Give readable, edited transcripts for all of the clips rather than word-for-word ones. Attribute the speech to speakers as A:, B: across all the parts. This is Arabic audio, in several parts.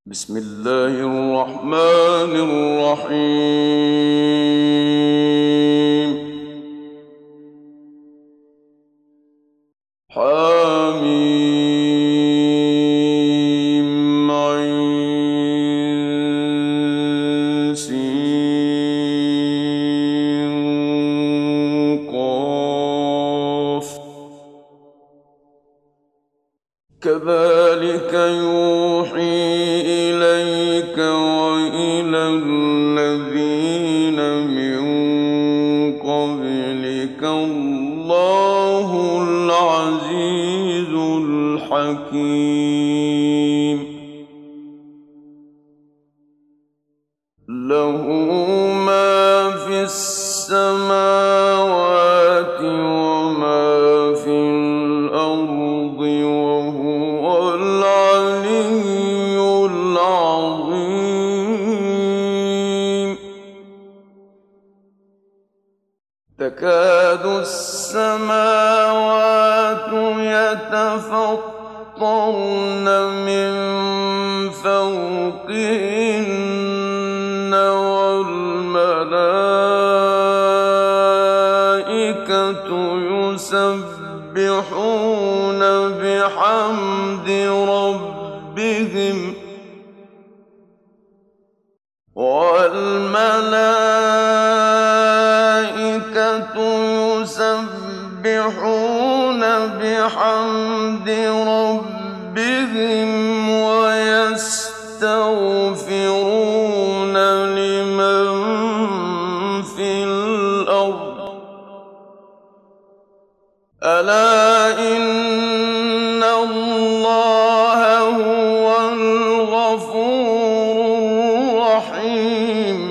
A: بسم الله الرحمن الرحيم. حميم عين سين قاف كذلك يوحي إليك وإلى الذين من قبلك الله العزيز الحكيم. له ما في السماوات وما في الأرض وهو العلي العظيم. تكاد السماوات يتفطرن من فوقهن والملائكة يسبحون بحمد ربهم ويستغفرون لمن في الأرض ألا إن الله هو الغفور الرحيم.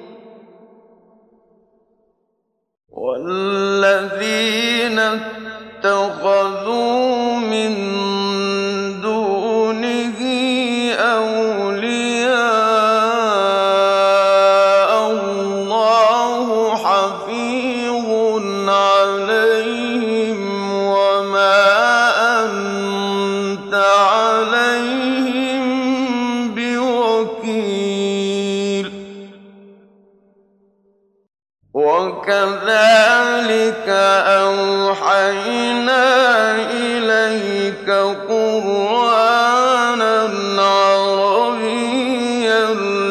A: والذين اتخذوا من دونه أولياء الله حفيظ عليهم وما أنت عليهم بوكيل. وكذلك أوحينا إليك قرآنا عربيا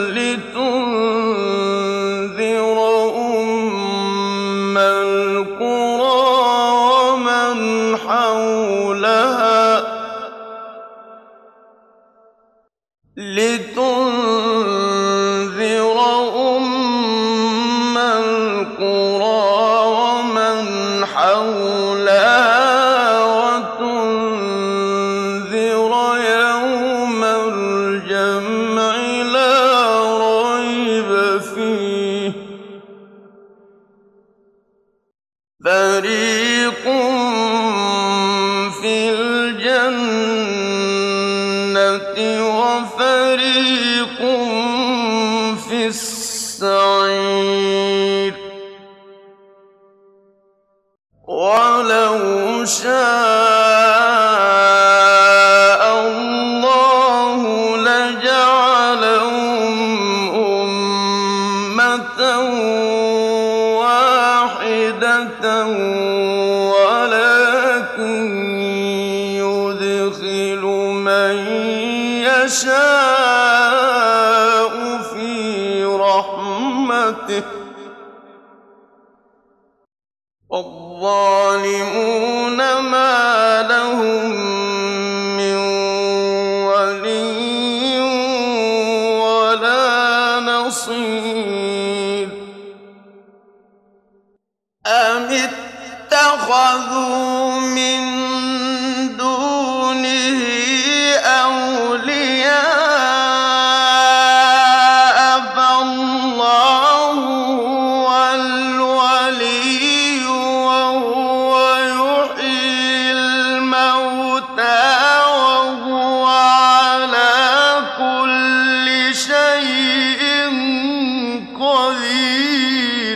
A: لتنذر أم القرى ومن حولها وتنذر يوم الجمع لا ريب فيه. فريق في الجنة وفريق في السعير. ولو شاء الله لجعلهم أمة واحدة ولكن يدخل من يشاء في رحمته. والظالمون ما لهم من ولي ولا نصير. أم اتخذوا من دونه أولياء فالله هو الولي وهو يحيي الموتى وهو على كل شيء قدير.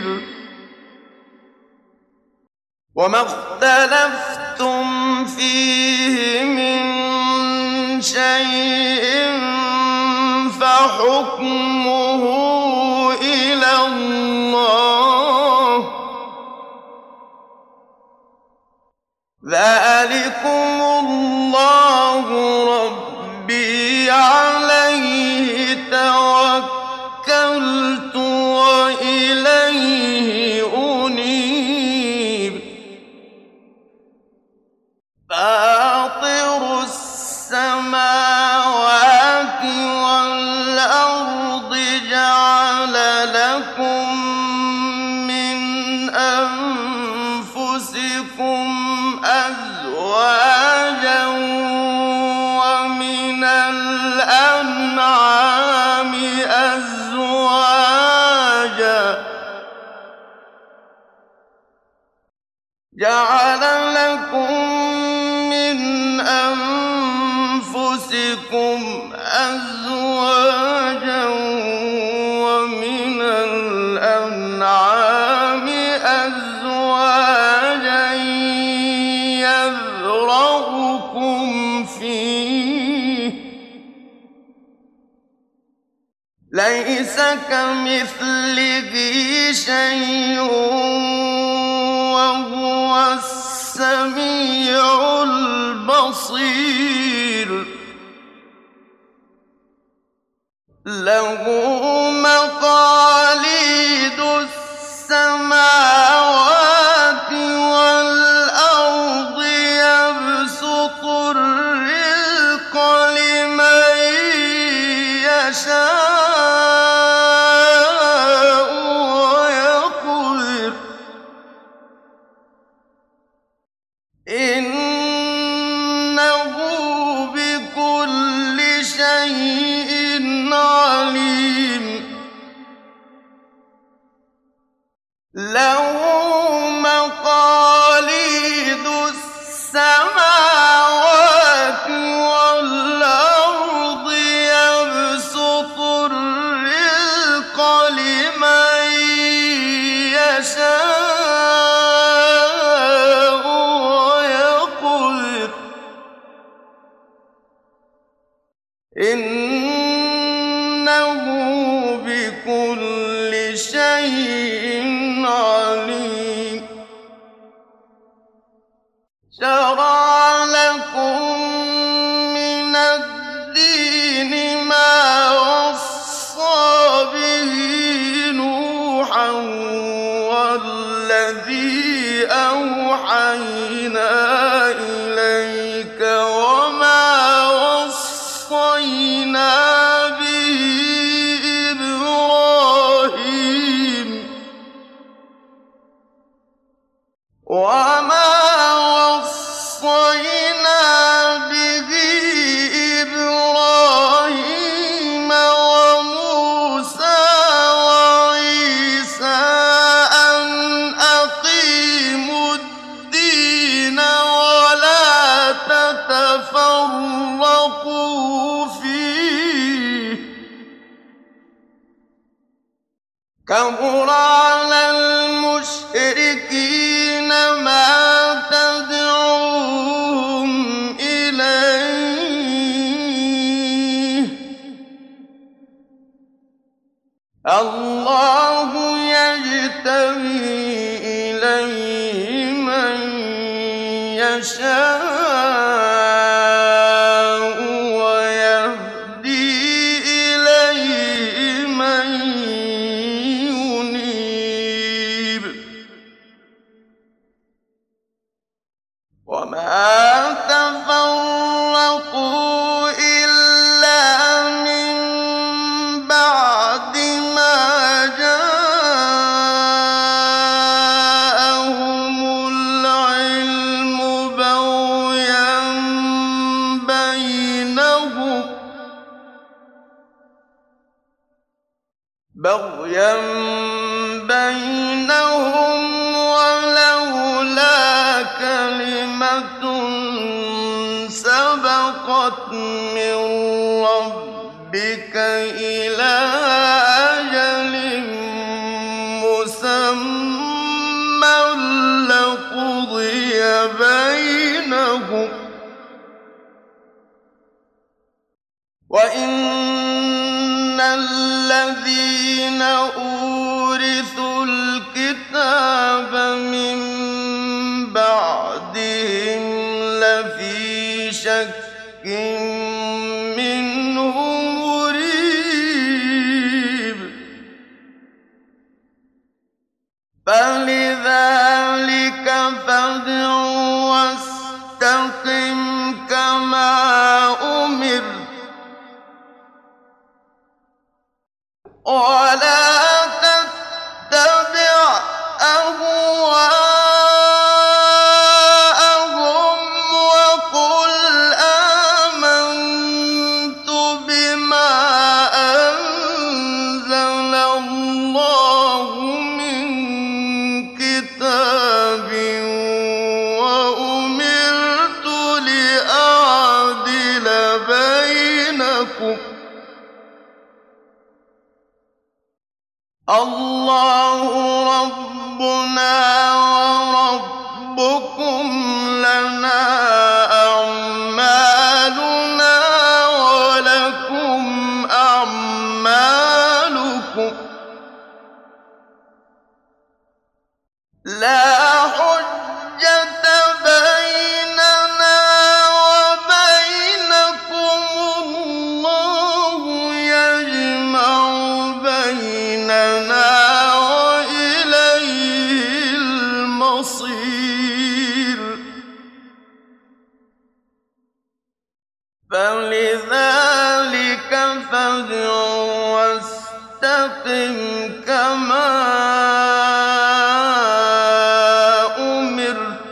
A: وما اختلفتم فيه من شيء فحكمه إلى الله. ذلكم الله ربي عليه توكلت وإليه أنيب. فاطر السماوات والأرض جعل لكم من أنفسكم أزواجا ومن الأنعام أزواجا جعل لكم من أنفسكم أزواجا ومن الأنعام أزواجا يذرأكم فيه ليس كمثله شيء وهو السميع البصير. له مقاليد السماوات والأرض يبسط الرزق لمن يشاء ويقدر إنه بكل شيء عليم. له مقاليد السماوات والأرض يبسط الرزق لمن يشاء ويقدر إنه بكل شيء عليم. شرع لكم من الدين ما وصى به نوحا والذي أوحينا إليك وما وصينا به إبراهيم وموسى وعيسى أن أقيموا الدين ولا تتفرقوا فيه كبر على المشركين ما تدعوهم إليه. الله يجتبي إليه من يشاء ويهدي إليه من ينيب. وما تفرقوا إلا من بعد ما جاءهم العلم بغيا بينهم ولولا كلمة سبقت من ربك إلى أجل مسمى لقضي بينهم. وإن إِنَّ الَّذِينَ أُورِثُوا الْكِتَابَ مِن بَعْدِهِمْ لَفِي شَكٍّ مِّنْهُ مُرِيبٍ فَلِذَٰلِكَ فَادْعُ وَاسْتَقِمْ كَمَا أُمِرْتَ وَلَا تَتَّبِعْ أَهْوَاءَهُمْ وَقُلْ آمَنتُ بِمَا أَنزَلَ اللَّهُ مِن كِتَابٍ وَأُمِرْتُ لِأَعْدِلَ بَيْنَكُمْ ۖ اللَّهُ رَبُّنَا وَرَبُّكُمْ لَنَا أَعْمَالُنَا وَلَكُمْ أَعْمَالُكُمْ لَا حُجَّةَ بَيْنَنَا وَبَيْنَكُمُ اللَّهُ يَجْمَعُ بَيْنَنَا وَإِلَيْهِ الْمَصِيرُ فَلِذَٰلِكَ فَادْعُ وَاسْتَقِمْ كَمَا أُمِرْتَ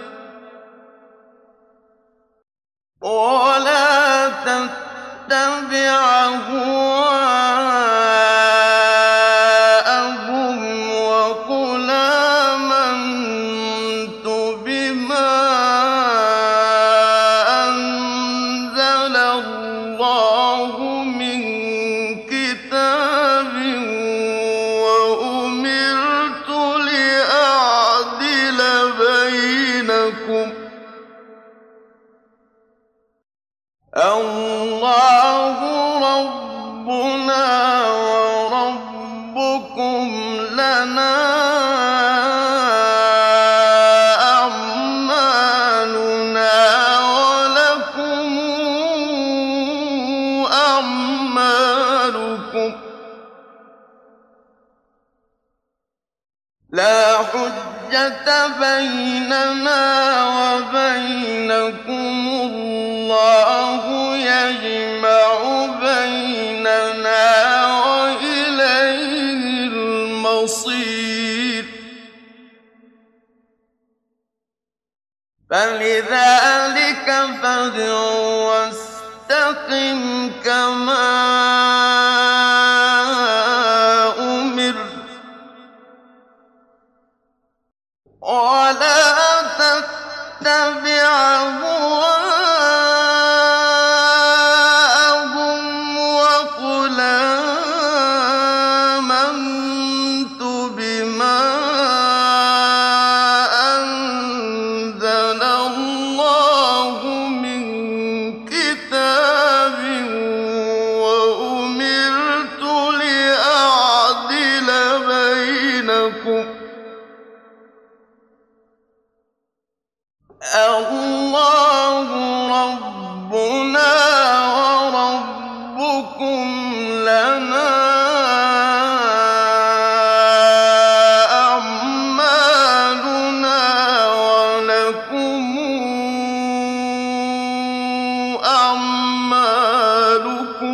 A: وَلَا تَتَّبِعْ أَهْوَاءَهُمْ وَقُلْ آمَنتُ بِمَا أَنزَلَ اللَّهُ مِن كِتَابٍ وَأُمِرْتُ لِأَعْدِلَ بَيْنَكُمْ ۖ اللَّهُ رَبُّنَا وَرَبُّكُمْ لَنَا أَعْمَالُنَا وَلَكُمْ أَعْمَالُكُمْ لَا حُجَّةَ بَيْنَنَا وَبَيْنَكُمُ اللَّهُ يَجْمَعُ بَيْنَنَا وَإِلَيْهِ الْمَصِيرُ فَلِذَٰلِكَ فَادْعُ وَاسْتَقِمْ كَمَا أُمِرْتَ وَلَا تَتَّبِعْ أَهْوَاءَهُمْ وَقُلْ آمَنتُ بِمَا أَنزَلَ اللَّهُ مِن كِتَابٍ وَأُمِرْتُ لِأَعْدِلَ بَيْنَكُمْ ۖ اللَّهُ رَبُّنَا وَرَبُّكُمْ لَنَا أَعْمَالُنَا وَلَكُمْ أَعْمَالُكُمْ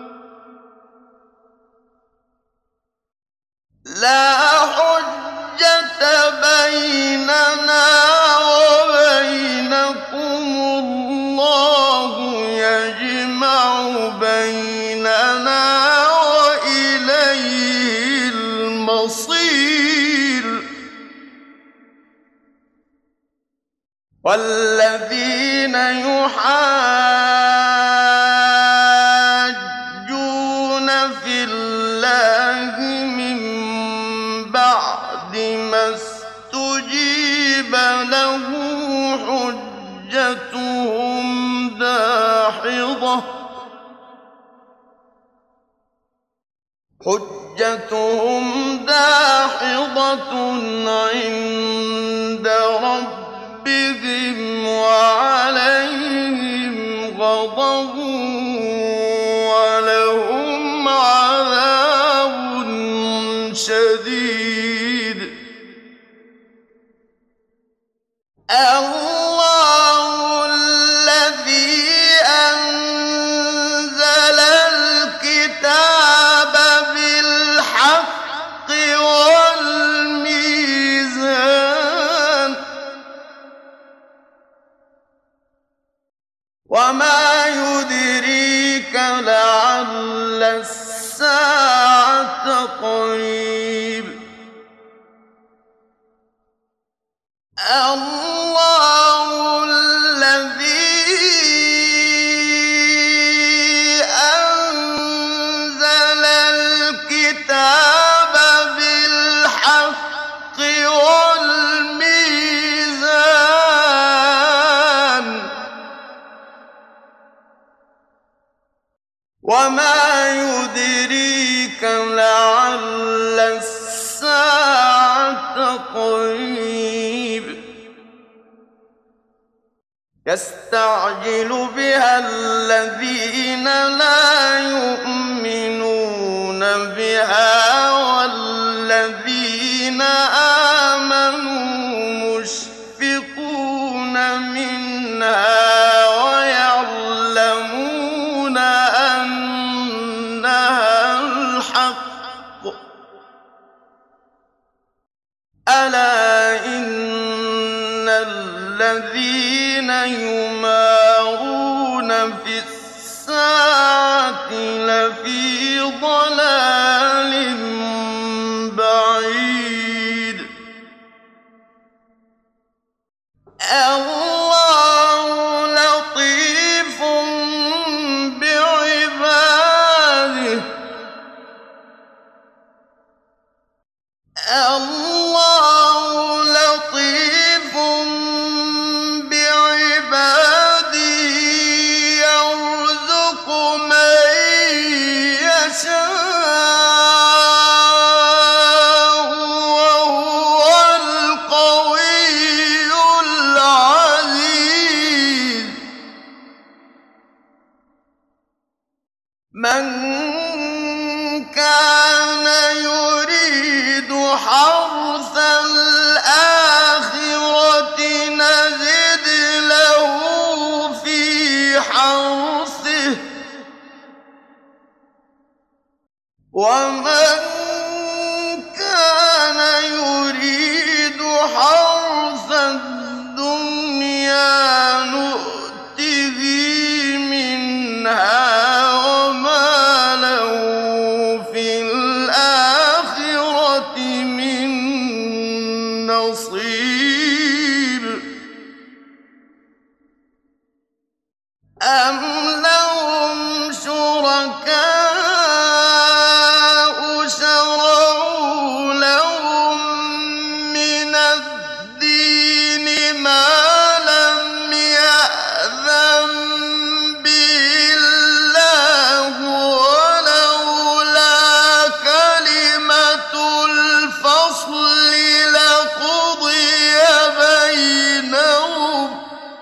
A: لَا حُجَّةَ بَيْنَنَا وَبَيْنَكُمُ اللَّهُ يَجْمَعُ بَيْنَنَا وَإِلَيْهِ الْمَصِيرُ وَالَّذِينَ يُحَاجُّونَ فِي اللَّهِ مِن بَعْدِ مَا اسْتُجِيبَ لَهُ حُجَّتُهُمْ دَاحِضَةٌ حجتهم داحضة عند ربهم وعليهم غضب ولهم عذاب شديد. الله الذي أنزل الكتاب بالحق والميزان وما يدريك لعل الساعة قريب. الله الذي أنزل الكتاب بالحق والميزان وما يدريك لعل الساعة قريب. يستعجل بها الذين لا يؤمنون بها والذين آمنوا مشفقون منها ويعلمون أنها الحق. ألا إن الذين يمارون في الساعة لفي ضلال بعيد. الله لطيف بعباده. الله لطيف بعباده يرزق من يشاء وهو القوي العزيز. من كان يريد حرث الآخرة نزد له في حرثه ومن كان يريد حرث الدنيا نؤته منها وما له في الآخرة من نصيب. أم لهم شركاء شرعوا لهم من الدين ما لم يأذن به الله ولولا كلمة الفصل لقضي بينهم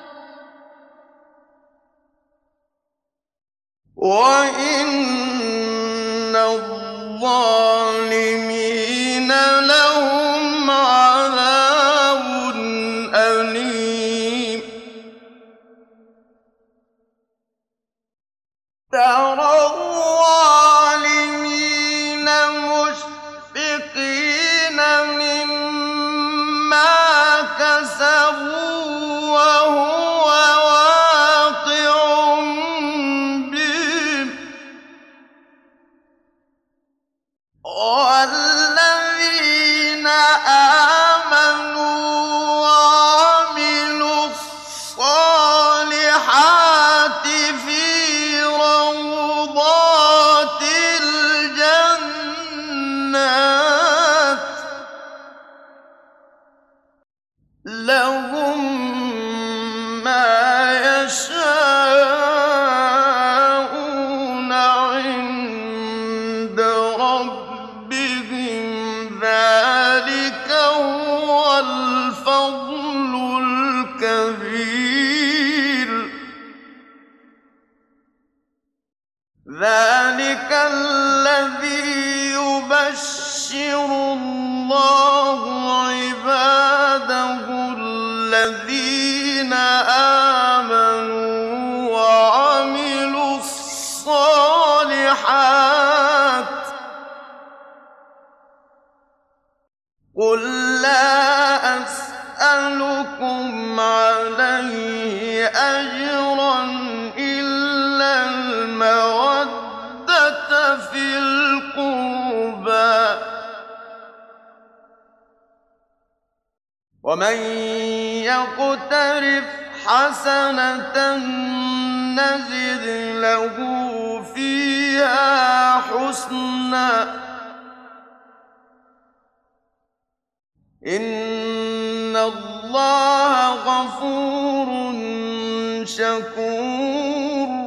A: وإن الظالمين لهم عذاب أليم. ترى الظالمين مشفقين مما كسبوا وهو واقع بهم والذين آمنوا وعملوا الصالحات في روضات الجنات لهم ما يشاءون عند ربهم ذلك هو الفضل الكبير ذلك الذي يبشر الله عباده الذين آمنوا وعملوا الصالحات قل لا أسألكم عليه أجرا إلا المودة في القربى ومن يقترف حسنة نزد له فيها حسنا إن الله غفور شكور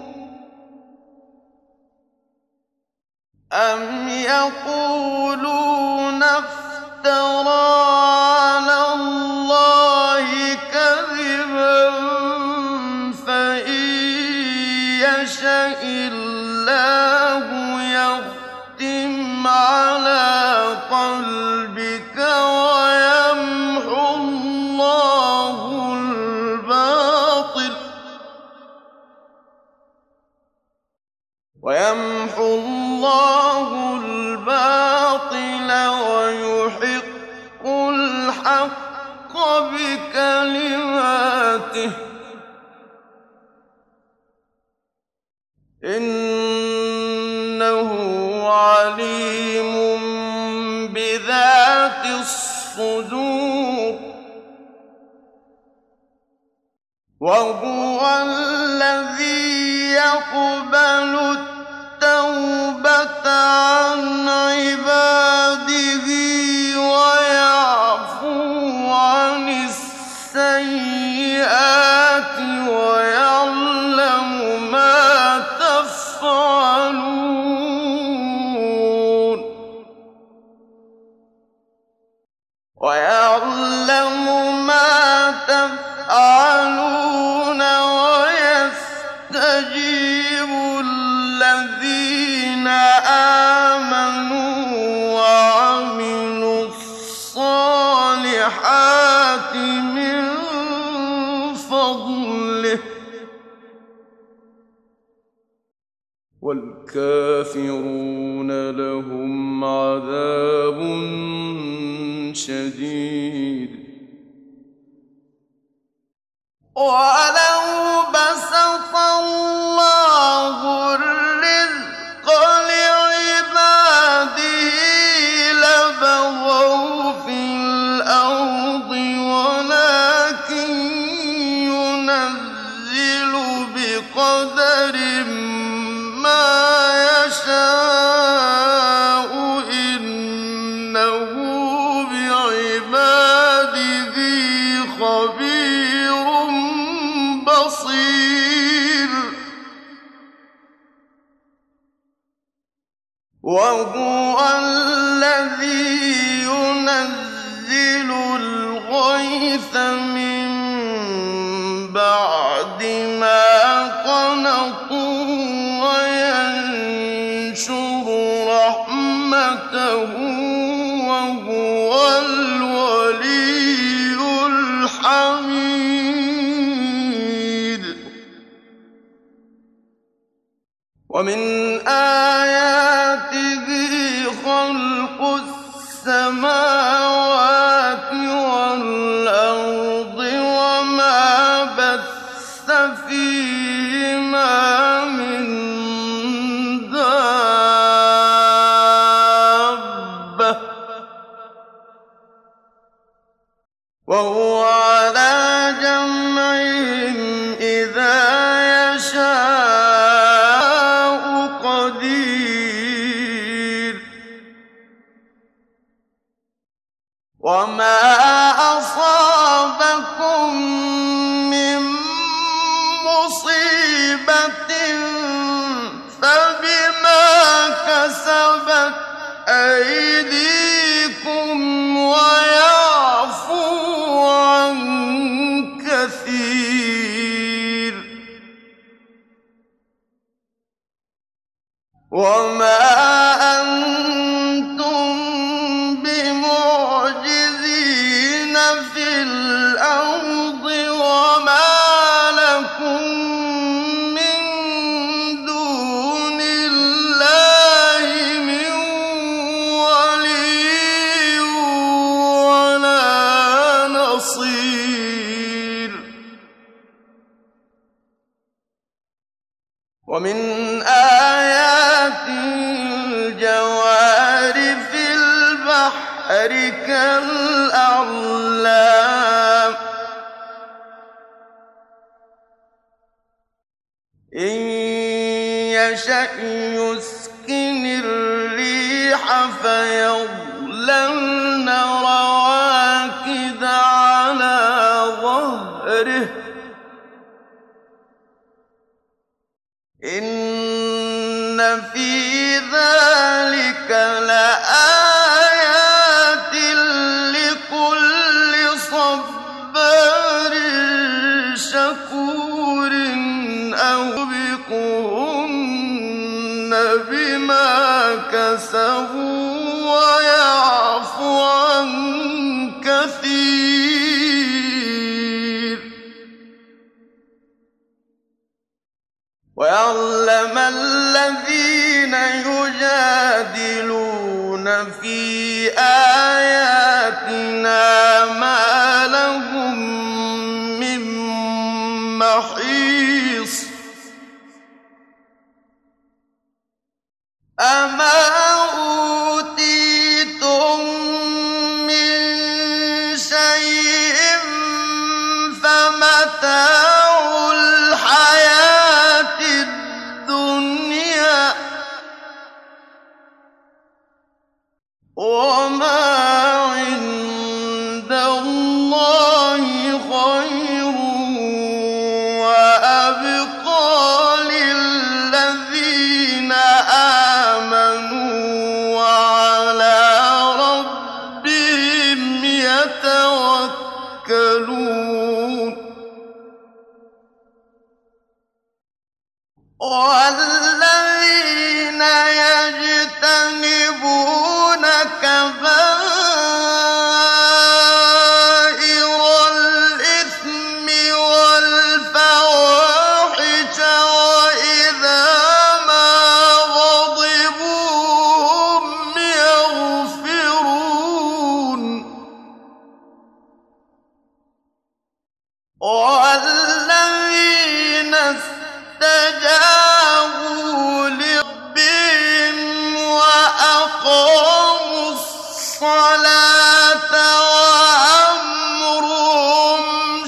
A: أم يقولون افترى على الله كذبا فإن يشأ الله يختم على قلبك ويمحو الله الباطل ويحق الحق بكلماته إنه عليم بذات الصدور وهو الذي يقبل التوبة عن عباده ويعفو عن السيئات ويعلم ما تفعلون ويستجيب الذين آمنوا وعملوا الصالحات من فضله والكافرون لهم عذاب شديد ولو بسط الله الرزق لعباده لبغوا في الأرض ولكن ينزل بقدر ما يشاء إنه بعباده خبير بصير وهو الذي ينزل الغيث من بعد ما قنطوا وينشر رحمته وهو الولي الحميد ومن آياته خلق السماوات والأرض وما بث فيهما من دابة وهو على جمعهم إذا يشاء قدير وما أصابكم من مصيبة فبما كسبت أَيْدِيكُمْ وَيَعْفُو عَن كَثِيرٍ وَمَا أَنتُم بِمُعْجِزِينَ فِي الْأَرْضِ وَمَا لَكُم مِّن دُونِ اللَّهِ مِن وَلِيٍّ وَلَا نَصِيرٍ وَمِنْ آيَاتِهِ الْجَوَارِ فِي الْبَحْرِ كَالْأَعْلَامِ إِن يَشَأْ يُسْكِنِ الرِّيحَ فَيَظْلَلْنَ رَوَاكِدَ عَلَىٰ ظَهْرِهِ إِنَّ فِي ذَٰلِكَ لَآيَاتٍ لِّكُلِّ صَبَّارٍ شَكُورٍ أَوْبِقُهُنَّ بِمَا كَسَبُوا وَيَعْفُ عَن كَثِيرٍ وَيَعْلَمَ الَّذِينَ يُجَادِلُونَ فِي آيَاتِنَا مَا لَهُم مِّن مَّحِيصٍ أَمَا أُوتِيتُم مِّن شَيْءٍ فَمَتَاعُ الْحَيَاةِ الدُّنْيَا وَمَا عِندَ اللَّهِ خَيْرٌ وَأَبْقَىٰ لِلَّذِينَ آمَنُوا وَعَلَىٰ رَبِّهِمْ يَتَوَكَّلُونَ وَالَّذِينَ يَجْتَنِبُونَ كَبَائِرَ الْإِثْمِ وَالْفَوَاحِشَ وَإِذَا مَا غَضِبُوا هُمْ يَغْفِرُونَ وَالَّذِينَ اسْتَجَابُوا لِرَبِّهِمْ وَأَقَامُوا الصَّلَاةَ وَأَمْرُهُمْ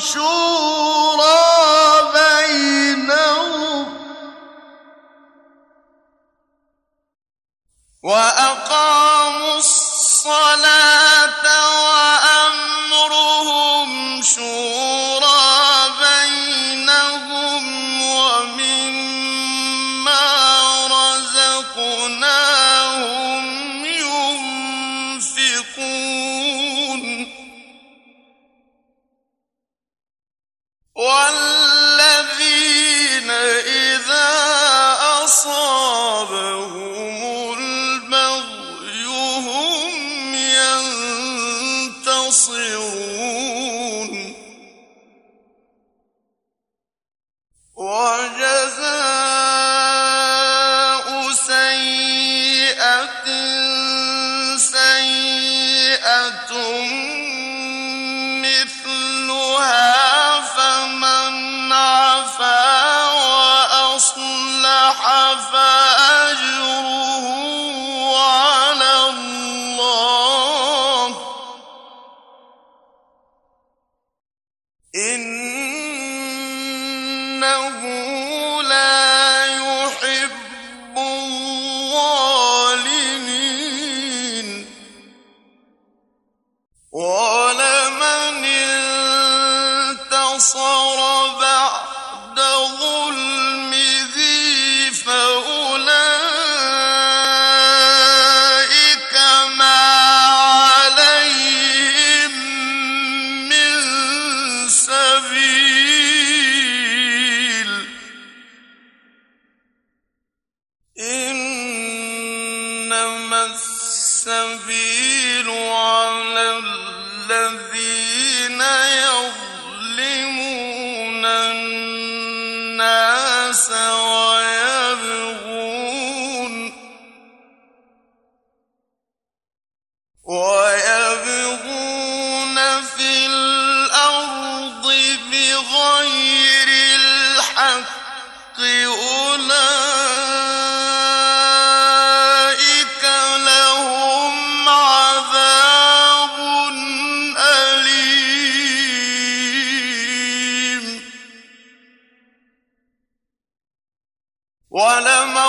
A: شُورَىٰ بَيْنَهُمْ وَمِمَّا رَزَقْنَاهُمْ يُنفِقُونَ وَالَّذِينَ إِذَا أَصَابَهُمُ الْبَغْيُ هُمْ يَنتَصِرُونَ وَجَزَاءُ سَيِّئَةٍ سَيِّئَةٌ مِّثْلُهَا فَمَنْ عَفَا وَأَصْلَحَ فَأَجْرُهُ عَلَى اللَّهِ ۚ إِنَّهُ لَا يُحِبُّ الظَّالِمِينَ إنما السبيل على الذين يظلمون الناس ويبغون في الأرض بغير الحق أولئك لهم عذاب أليم ولمن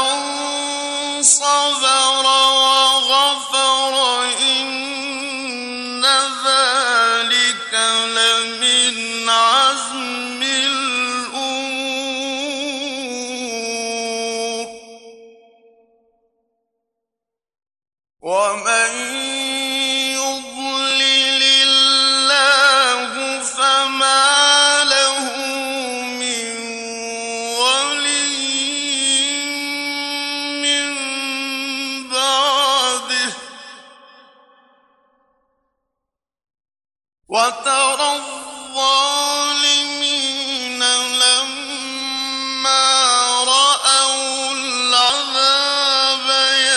A: صبر وغفر إن ذلك لمن عزم الأمور ومن يضلل الله فما له من ولي من بعده وترى الظالمين لما رأوا العذاب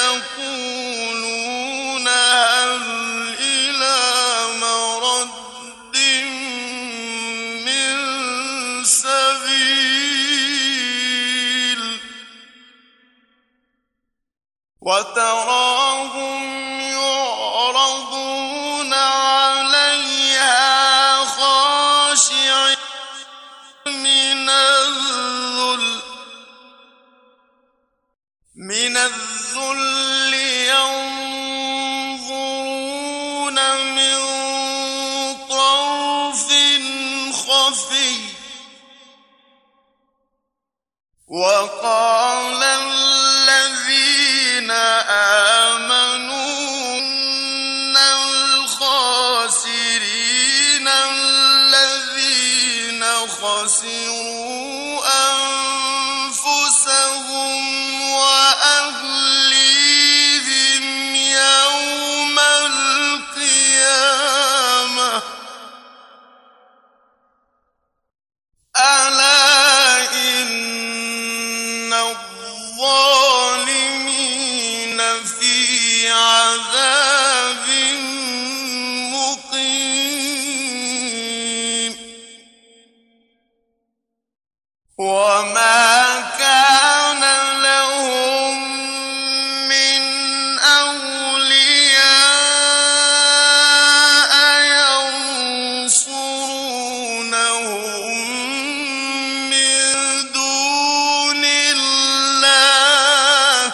A: يقولون هل إلى مرد من سبيل وتراهم يعرضون عليها خاشعين من الذل ينظرون من طرف خفي وقال الذين آمنوا إن الخاسرين الذين خسروا أنفسهم وأهليهم يوم القيامة ألا إن الظالمين في عذاب مقيم وما كان لهم من أولياء ينصرونهم من دون الله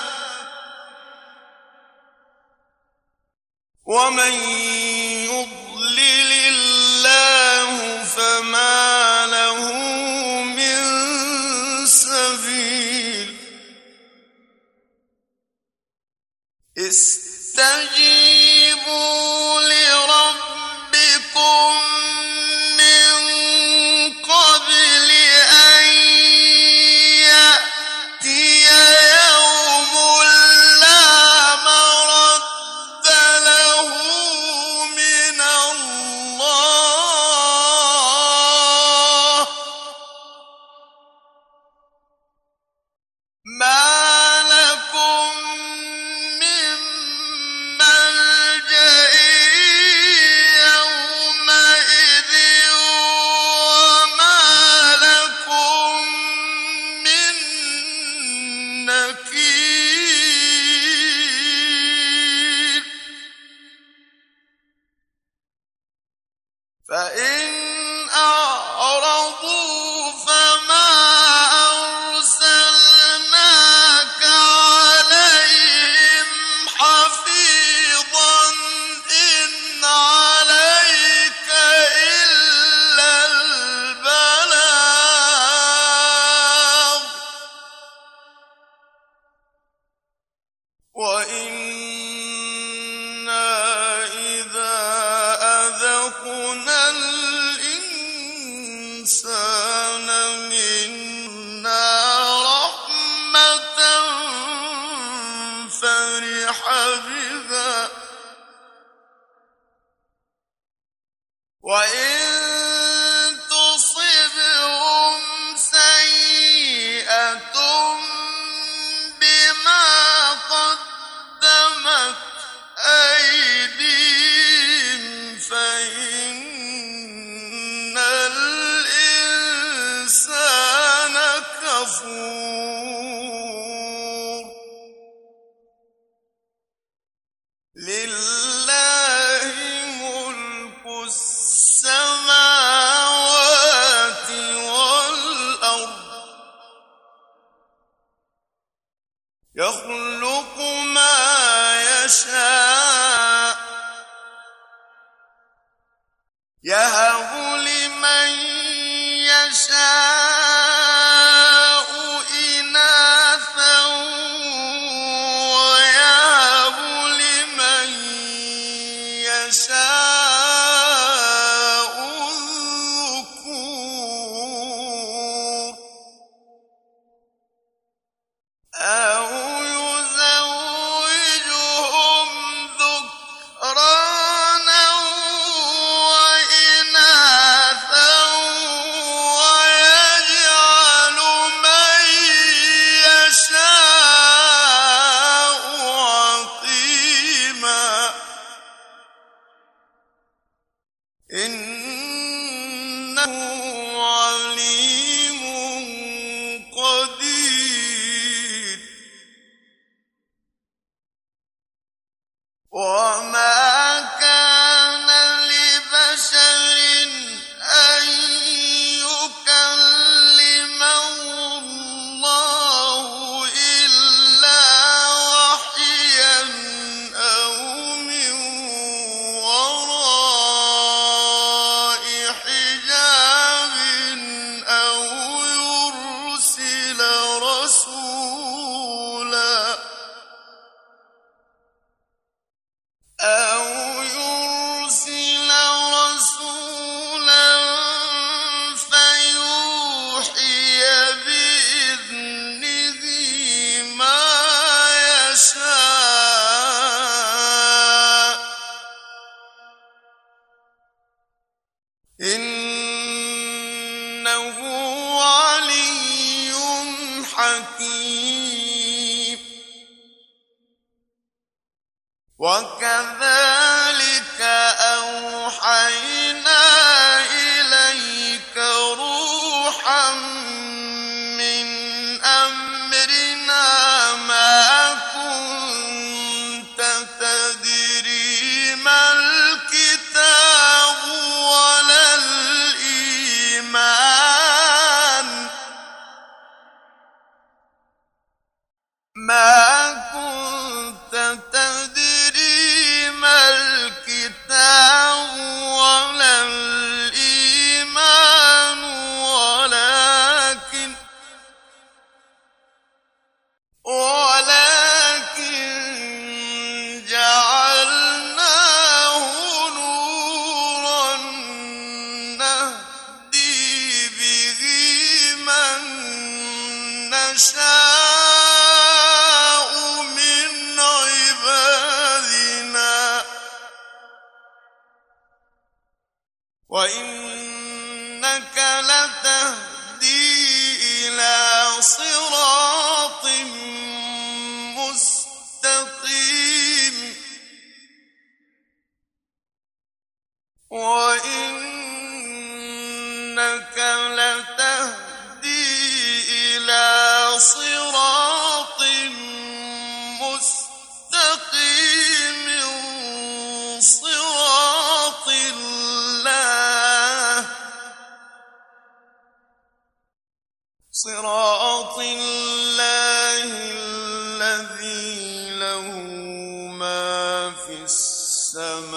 A: ومن يضلل الله فما له من سبيل استجيبوا لربكم من قبل أن يأتي يوم لا مرد له من الله ما لكم من ملجأ يومئذ وما لكم من نكير فإن أعرضوا فما أرسلناك عليهم حفيظا إن عليك إلا البلاغ وإنا إذا أذقنا لله ملك السماوات والأرض يخلق ما يشاء يهب لمن يشاء إناثا ويهب لمن يشاء الذكور أو يزوجهم ذكرانا وإناثا ويجعل من يشاء عقيما إنه عليم قدير وما كان لبشر أن يكلمه الله إلا وحيا أو من وراء حجاب أو يرسل رسولا فيوحي بإذنه ما يشاء إنه علي حكيم وكذلك أوحينا إليك روحا من أمرنا ما كنت تدري ما الكتاب ولا الإيمان ما كنت تدري ما الكتاب ولا الإيمان ولكن جعلناه نورا نهدي به من نشاء من عبادنا وإنك لتهدي إلى صراط مستقيم وإنك لتهدي إلى صراط مستقيم صراط الله الذي له ما في السماوات